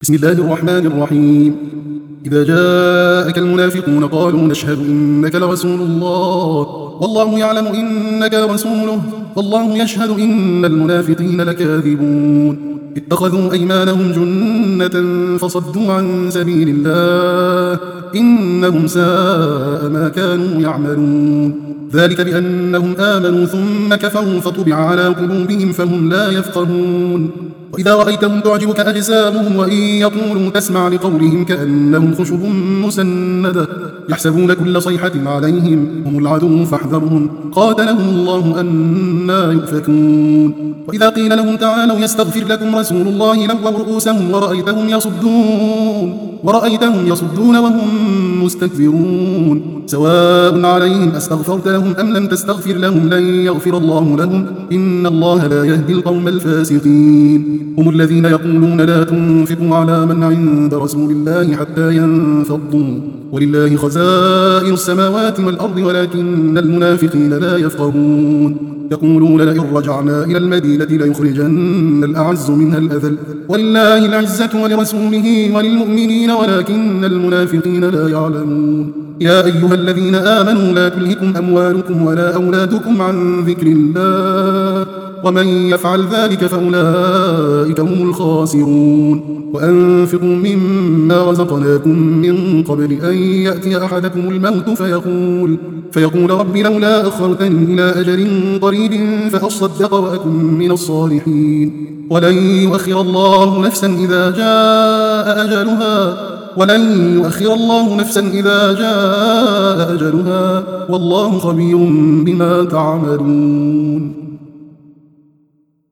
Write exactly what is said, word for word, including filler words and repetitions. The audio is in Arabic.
بسم الله الرحمن الرحيم. إذا جاءك المنافقون قالوا نشهد إنك لرسول الله والله يعلم إنك لرسوله والله يشهد إن المنافقين لكاذبون. اتخذوا أيمانهم جنة فصدوا عن سبيل الله إنهم ساء ما كانوا يعملون. ذلك بأنهم آمنوا ثم كفروا فطبع على قلوبهم فهم لا يفقهون. وإذا رأيتهم تعجبك أجسامهم وإن يقولوا تسمع لقولهم كأنهم خشب مسندة يحسبون كل صيحة عليهم هم العدو فاحذرهم قاتلهم الله أنى يؤفكون. وإذا قيل لهم تعالوا يستغفر لكم رسول الله لووا رؤوسهم ورأيتهم يصدون ورأيتهم يصدون وهم مستكبرون. سواء عليهم أستغفرت لهم أم لم تستغفر لهم لن يغفر الله لهم إن الله لا يهدي القوم الفاسقين. هم الذين يقولون لا تنفقوا على من عند رسول الله حتى ينفضوا ولله خزائن السماوات والأرض ولكن المنافقين لا يفقهون. يقولون لئن رجعنا إلى المدينة ليخرجن الأعز منها الأذل ولله العزة ولرسوله وللمؤمنين ولكن المنافقين لا يعلمون. يا أيها الذين آمنوا لا تلهكم أموالكم ولا أولادكم عن ذكر الله ومن يفعل ذلك فأولئك هم الخاسرون. وأنفقوا مما رزقناكم من قبل أن يأتي أحدكم الموت فيقول, فيقول رب لولا أخرتني إلى أجل قريب فأصدق وأكن من الصالحين. ولن يؤخر الله نفسا إذا جاء أجلها ولن يؤخر الله نفسا إذا جاء أجلها والله خبير بما تعملون.